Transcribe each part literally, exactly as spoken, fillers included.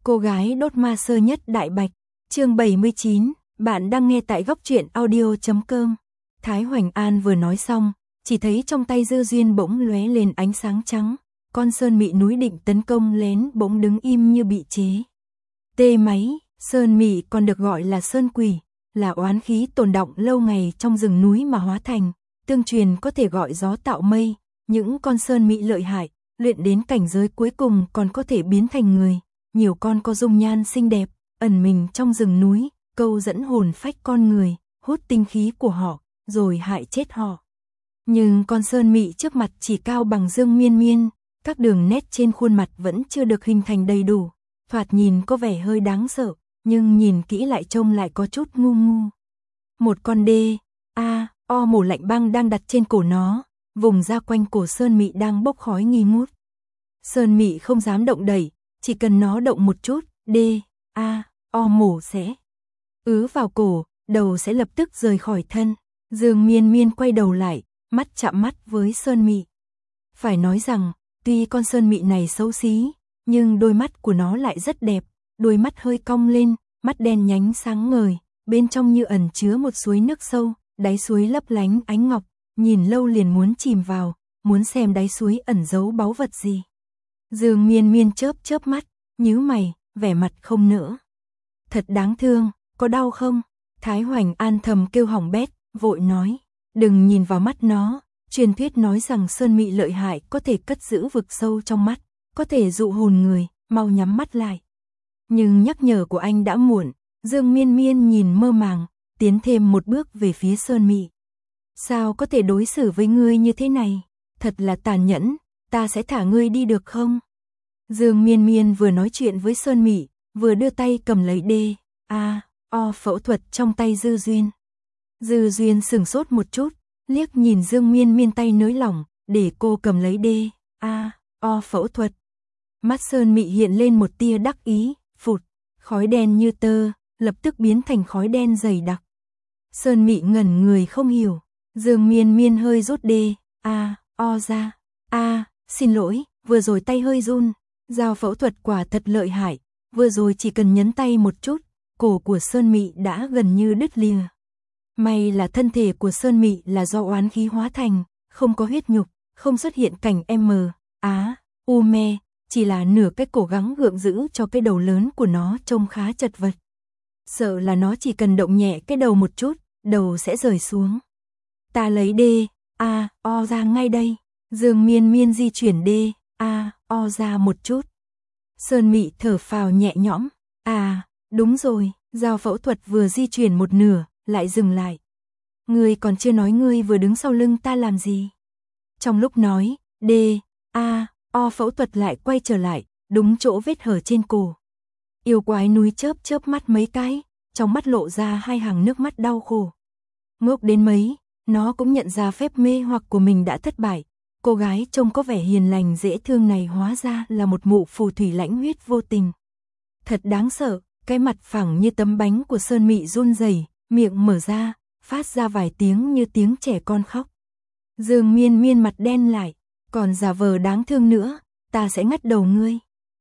Cô gái đốt ma sơ nhất đại bạch, chương bảy mươi chín, bạn đang nghe tại góc truyện audio chấm com. Thái Hoành An vừa nói xong, chỉ thấy trong tay Dư Duyên bỗng lóe lên ánh sáng trắng, con sơn mị núi định tấn công lén bỗng đứng im như bị chế. Tê máy, sơn mị còn được gọi là sơn quỷ, là oán khí tồn đọng lâu ngày trong rừng núi mà hóa thành, tương truyền có thể gọi gió tạo mây, những con sơn mị lợi hại, luyện đến cảnh giới cuối cùng còn có thể biến thành người. Nhiều con có dung nhan xinh đẹp, ẩn mình trong rừng núi, câu dẫn hồn phách con người, hút tinh khí của họ, rồi hại chết họ. Nhưng con sơn mị trước mặt chỉ cao bằng Dương Miên Miên, các đường nét trên khuôn mặt vẫn chưa được hình thành đầy đủ, thoạt nhìn có vẻ hơi đáng sợ, nhưng nhìn kỹ lại trông lại có chút ngu ngu. Một con đê, a, o mổ lạnh băng đang đặt trên cổ nó, vùng ra quanh cổ sơn mị đang bốc khói nghi ngút. Sơn mị không dám động đẩy, chỉ cần nó động một chút, đê, a, o mổ sẽ ứ vào cổ, đầu sẽ lập tức rời khỏi thân. Dương Miên Miên quay đầu lại, mắt chạm mắt với sơn mị. Phải nói rằng, tuy con sơn mị này xấu xí, nhưng đôi mắt của nó lại rất đẹp, đôi mắt hơi cong lên, mắt đen nhánh sáng ngời, bên trong như ẩn chứa một suối nước sâu, đáy suối lấp lánh ánh ngọc, nhìn lâu liền muốn chìm vào, muốn xem đáy suối ẩn giấu báu vật gì. Dương Miên Miên chớp chớp mắt, nhíu mày, vẻ mặt không nỡ. Thật đáng thương, có đau không? Thái Hoành An thầm kêu hỏng bét, vội nói, đừng nhìn vào mắt nó, truyền thuyết nói rằng sơn mị lợi hại có thể cất giữ vực sâu trong mắt, có thể dụ hồn người, mau nhắm mắt lại. Nhưng nhắc nhở của anh đã muộn, Dương Miên Miên nhìn mơ màng, tiến thêm một bước về phía sơn mị. Sao có thể đối xử với ngươi như thế này? Thật là tàn nhẫn, ta sẽ thả ngươi đi được không? Dương Miên Miên vừa nói chuyện với sơn mị, vừa đưa tay cầm lấy đê, a, o phẫu thuật trong tay Dư Duyên. Dư Duyên sửng sốt một chút, liếc nhìn Dương Miên Miên tay nới lỏng, để cô cầm lấy đê, a, o phẫu thuật. Mắt sơn mị hiện lên một tia đắc ý, phụt, khói đen như tơ, lập tức biến thành khói đen dày đặc. Sơn mị ngẩn người không hiểu, Dương Miên Miên hơi rút đê, a, o ra, a, xin lỗi, vừa rồi tay hơi run, dao phẫu thuật quả thật lợi hại, vừa rồi chỉ cần nhấn tay một chút, cổ của sơn mị đã gần như đứt lìa. May là thân thể của sơn mị là do oán khí hóa thành, không có huyết nhục, không xuất hiện cảnh M, á, u me, chỉ là nửa cái cổ gắng gượng giữ cho cái đầu lớn của nó trông khá chật vật. Sợ là nó chỉ cần động nhẹ cái đầu một chút, đầu sẽ rời xuống. Ta lấy đê, a, o ra ngay đây. Dương Miên Miên di chuyển đê, a, o ra một chút. Sơn mị thở phào nhẹ nhõm, à, đúng rồi, dao phẫu thuật vừa di chuyển một nửa, lại dừng lại. Ngươi còn chưa nói ngươi vừa đứng sau lưng ta làm gì? Trong lúc nói, đê, a, o phẫu thuật lại quay trở lại, đúng chỗ vết hở trên cổ. Yêu quái núi chớp chớp mắt mấy cái, trong mắt lộ ra hai hàng nước mắt đau khổ. Ngốc đến mấy, nó cũng nhận ra phép mê hoặc của mình đã thất bại. Cô gái trông có vẻ hiền lành dễ thương này hóa ra là một mụ phù thủy lãnh huyết vô tình. Thật đáng sợ, cái mặt phẳng như tấm bánh của sơn mị run rẩy, miệng mở ra, phát ra vài tiếng như tiếng trẻ con khóc. Dương Miên Miên mặt đen lại, còn giả vờ đáng thương nữa, ta sẽ ngắt đầu ngươi.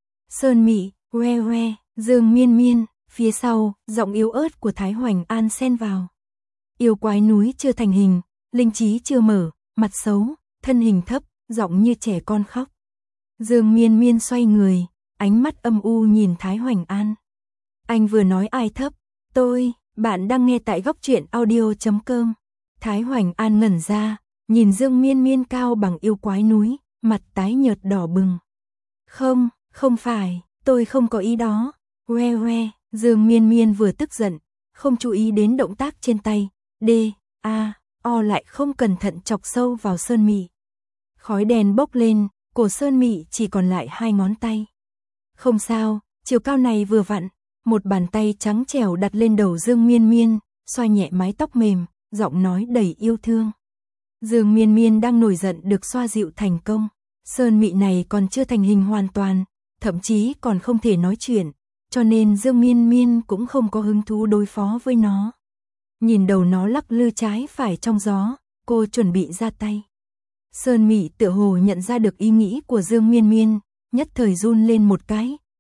Sơn mị, que que, Dương Miên Miên, phía sau, giọng yếu ớt của Thái Hoành An xen vào. Yêu quái núi chưa thành hình, linh trí chưa mở, mặt xấu, thân hình thấp, giọng như trẻ con khóc. Dương Miên Miên xoay người, ánh mắt âm u nhìn Thái Hoành An. Anh vừa nói ai thấp? Tôi, bạn đang nghe tại góc truyện audio chấm com. Thái Hoành An ngẩn ra, nhìn Dương Miên Miên cao bằng yêu quái núi, mặt tái nhợt đỏ bừng. Không, không phải, tôi không có ý đó. Que que, Dương Miên Miên vừa tức giận, không chú ý đến động tác trên tay, đê, a, o lại không cẩn thận chọc sâu vào sơn mị. Khói đen bốc lên, cổ sơn mị chỉ còn lại hai ngón tay. Không sao, chiều cao này vừa vặn, một bàn tay trắng trẻo đặt lên đầu Dương Miên Miên, xoa nhẹ mái tóc mềm, giọng nói đầy yêu thương. Dương Miên Miên đang nổi giận được xoa dịu thành công, sơn mị này còn chưa thành hình hoàn toàn, thậm chí còn không thể nói chuyện, cho nên Dương Miên Miên cũng không có hứng thú đối phó với nó. Nhìn đầu nó lắc lư trái phải trong gió, cô chuẩn bị ra tay. Sơn mị tựa hồ nhận ra được ý nghĩ của Dương Miên Miên, nhất thời run lên một cái,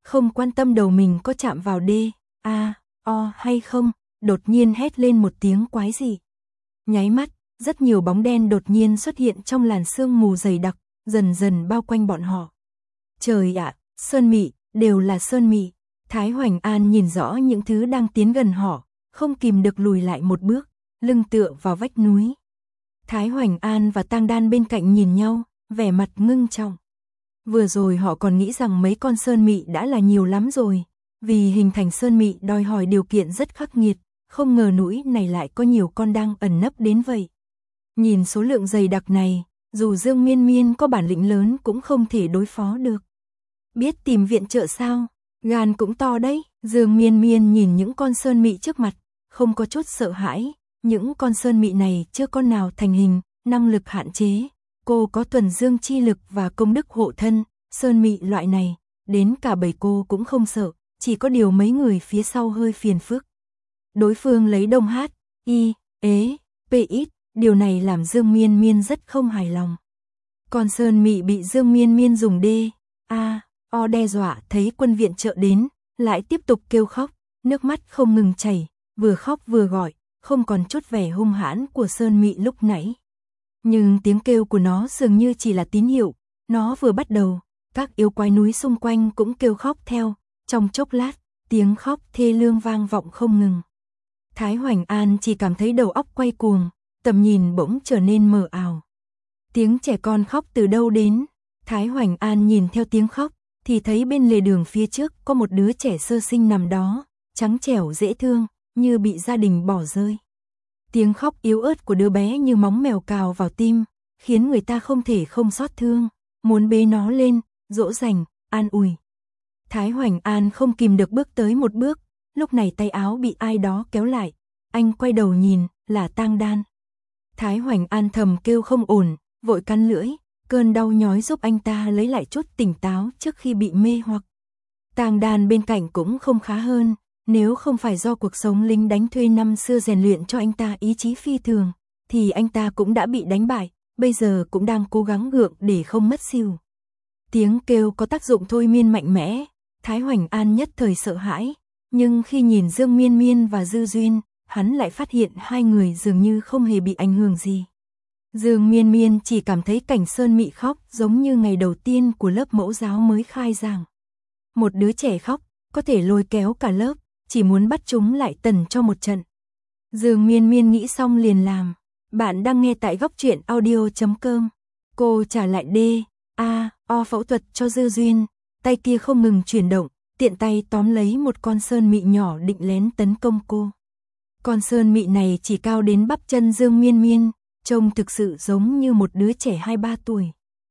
không quan tâm đầu mình có chạm vào D, A, O hay không, đột nhiên hét lên một tiếng quái dị. Nháy mắt, rất nhiều bóng đen đột nhiên xuất hiện trong làn sương mù dày đặc, dần dần bao quanh bọn họ. Trời ạ, sơn mị, đều là sơn mị. Thái Hoành An nhìn rõ những thứ đang tiến gần họ, không kìm được lùi lại một bước, lưng tựa vào vách núi. Thái Hoành An và Tang Đan bên cạnh nhìn nhau, vẻ mặt ngưng trọng. Vừa rồi họ còn nghĩ rằng mấy con sơn mị đã là nhiều lắm rồi, vì hình thành sơn mị đòi hỏi điều kiện rất khắc nghiệt, không ngờ núi này lại có nhiều con đang ẩn nấp đến vậy. Nhìn số lượng dày đặc này, dù Dương Miên Miên có bản lĩnh lớn cũng không thể đối phó được. Biết tìm viện trợ sao? Gan cũng to đấy. Dương Miên Miên nhìn những con sơn mị trước mặt, không có chút sợ hãi. Những con sơn mị này chưa con nào thành hình, năng lực hạn chế. Cô có thuần dương chi lực và công đức hộ thân, sơn mị loại này, đến cả bầy cô cũng không sợ, chỉ có điều mấy người phía sau hơi phiền phức. Đối phương lấy đông hát, y, ế, p ít, điều này làm Dương Miên Miên rất không hài lòng. Con sơn mị bị Dương Miên Miên dùng D, A, O đe dọa thấy quân viện trợ đến, lại tiếp tục kêu khóc, nước mắt không ngừng chảy, vừa khóc vừa gọi, không còn chút vẻ hung hãn của sơn mị lúc nãy. Nhưng tiếng kêu của nó dường như chỉ là tín hiệu, nó vừa bắt đầu, các yêu quái núi xung quanh cũng kêu khóc theo, trong chốc lát, tiếng khóc thê lương vang vọng không ngừng. Thái Hoành An chỉ cảm thấy đầu óc quay cuồng, tầm nhìn bỗng trở nên mờ ảo. Tiếng trẻ con khóc từ đâu đến? Thái Hoành An nhìn theo tiếng khóc, thì thấy bên lề đường phía trước có một đứa trẻ sơ sinh nằm đó, trắng trẻo dễ thương, như bị gia đình bỏ rơi. Tiếng khóc yếu ớt của đứa bé như móng mèo cào vào tim, khiến người ta không thể không xót thương, muốn bế nó lên, dỗ dành, an ủi. Thái Hoành An không kìm được bước tới một bước, lúc này tay áo bị ai đó kéo lại, anh quay đầu nhìn, là Tang Đan. Thái Hoành An thầm kêu không ổn, vội cắn lưỡi, cơn đau nhói giúp anh ta lấy lại chút tỉnh táo trước khi bị mê hoặc. Tang Đan bên cạnh cũng không khá hơn, nếu không phải do cuộc sống lính đánh thuê năm xưa rèn luyện cho anh ta ý chí phi thường, thì anh ta cũng đã bị đánh bại, bây giờ cũng đang cố gắng gượng để không mất xỉu. Tiếng kêu có tác dụng thôi miên mạnh mẽ, Thái Hoành An nhất thời sợ hãi, nhưng khi nhìn Dương Miên Miên và Dư Duyên, hắn lại phát hiện hai người dường như không hề bị ảnh hưởng gì. Dương Miên Miên chỉ cảm thấy cảnh sơn mị khóc giống như ngày đầu tiên của lớp mẫu giáo mới khai giảng. Một đứa trẻ khóc, có thể lôi kéo cả lớp, chỉ muốn bắt chúng lại tần cho một trận. Dương Miên Miên nghĩ xong liền làm. Bạn đang nghe tại góc truyện audio chấm com. Cô trả lại D, A, O phẫu thuật cho Dư Duyên, tay kia không ngừng chuyển động, tiện tay tóm lấy một con sơn mị nhỏ định lén tấn công cô. Con sơn mị này chỉ cao đến bắp chân Dương Miên Miên, trông thực sự giống như một đứa trẻ hai ba tuổi.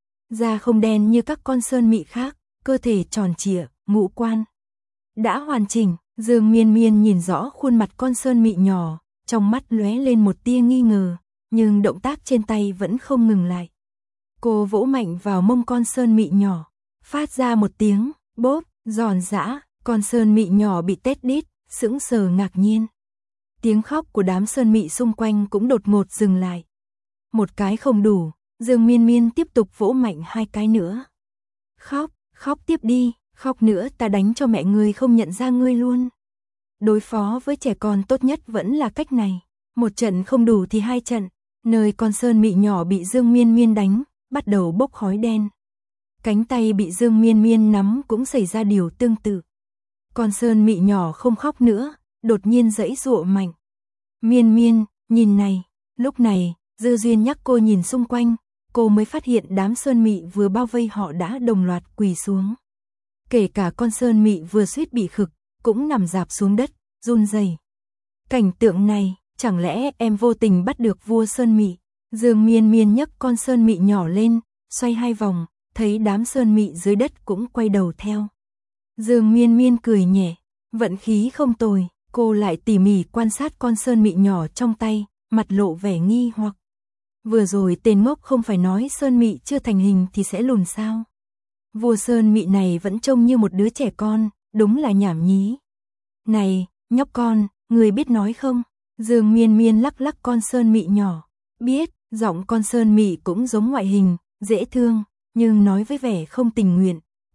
Da không đen như các con sơn mị khác, cơ thể tròn trịa, ngũ quan đã hoàn chỉnh. Dương Miên Miên nhìn rõ khuôn mặt con sơn mị nhỏ, trong mắt lóe lên một tia nghi ngờ, nhưng động tác trên tay vẫn không ngừng lại. Cô vỗ mạnh vào mông con sơn mị nhỏ, phát ra một tiếng bốp, giòn giã, con sơn mị nhỏ bị tét đít, sững sờ ngạc nhiên. Tiếng khóc của đám sơn mị xung quanh cũng đột ngột dừng lại. Một cái không đủ, Dương Miên Miên tiếp tục vỗ mạnh hai cái nữa. Khóc, khóc tiếp đi, khóc nữa ta đánh cho mẹ ngươi không nhận ra ngươi luôn. Đối phó với trẻ con tốt nhất vẫn là cách này. Một trận không đủ thì hai trận, nơi con sơn mị nhỏ bị Dương Miên Miên đánh, bắt đầu bốc khói đen. Cánh tay bị Dương Miên Miên nắm cũng xảy ra điều tương tự. Con sơn mị nhỏ không khóc nữa, đột nhiên giãy giụa mạnh. Miên Miên, nhìn này. Lúc này, Dư Duyên nhắc cô nhìn xung quanh, cô mới phát hiện đám sơn mị vừa bao vây họ đã đồng loạt quỳ xuống. Kể cả con sơn mị vừa suýt bị khực, cũng nằm rạp xuống đất, run rẩy. Cảnh tượng này, chẳng lẽ em vô tình bắt được vua sơn mị? Dương Miên Miên nhấc con sơn mị nhỏ lên, xoay hai vòng, thấy đám sơn mị dưới đất cũng quay đầu theo. Dương Miên Miên cười nhẹ, vận khí không tồi, cô lại tỉ mỉ quan sát con sơn mị nhỏ trong tay, mặt lộ vẻ nghi hoặc. Vừa rồi tên ngốc không phải nói sơn mị chưa thành hình thì sẽ lùn sao? Vua sơn mị này vẫn trông như một đứa trẻ con, đúng là nhảm nhí. Này, nhóc con, người biết nói không? Dương Miên Miên lắc lắc con sơn mị nhỏ. Biết, giọng con sơn mị cũng giống ngoại hình, dễ thương, nhưng nói với vẻ không tình nguyện,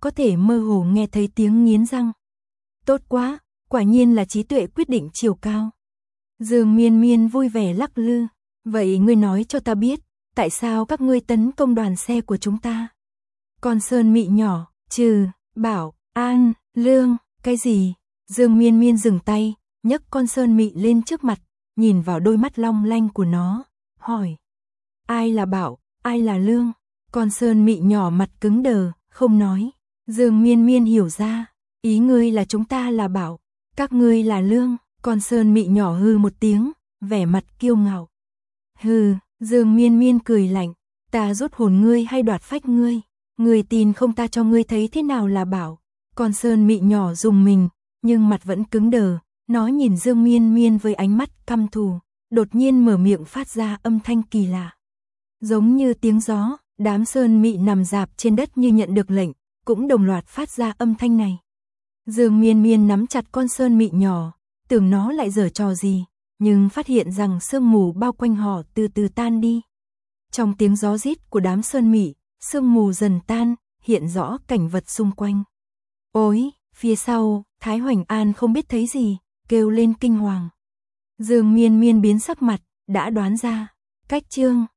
có thể mơ hồ nghe thấy tiếng nghiến răng. Tốt quá, quả nhiên là trí tuệ quyết định chiều cao. Dương Miên Miên vui vẻ lắc lư. Vậy ngươi nói cho ta biết, tại sao các ngươi tấn công đoàn xe của chúng ta? Con Sơn Mị nhỏ, trừ, Bảo, An, Lương, cái gì? Dương Miên Miên dừng tay, nhấc con Sơn Mị lên trước mặt, nhìn vào đôi mắt long lanh của nó, hỏi. Ai là Bảo, ai là Lương? Con Sơn Mị nhỏ mặt cứng đờ, không nói. Dương Miên Miên hiểu ra, ý ngươi là chúng ta là Bảo, các ngươi là Lương. Con Sơn Mị nhỏ hừ một tiếng, vẻ mặt kiêu ngạo. Hừ, Dương Miên Miên cười lạnh, ta rút hồn ngươi hay đoạt phách ngươi? Ngươi tin không ta cho ngươi thấy thế nào là Bảo? Con Sơn Mị nhỏ rùng mình, nhưng mặt vẫn cứng đờ, nó nhìn Dương Miên Miên với ánh mắt căm thù, đột nhiên mở miệng phát ra âm thanh kỳ lạ. Giống như tiếng gió, đám Sơn Mị nằm rạp trên đất như nhận được lệnh, cũng đồng loạt phát ra âm thanh này. Dương Miên Miên nắm chặt con Sơn Mị nhỏ, tưởng nó lại giở trò gì, nhưng phát hiện rằng sương mù bao quanh họ từ từ tan đi. Trong tiếng gió rít của đám Sơn Mị, sương mù dần tan, hiện rõ cảnh vật xung quanh. Ôi, phía sau, Thái Hoành An không biết thấy gì, kêu lên kinh hoàng. Dương Miên Miên biến sắc mặt, đã đoán ra, cách chương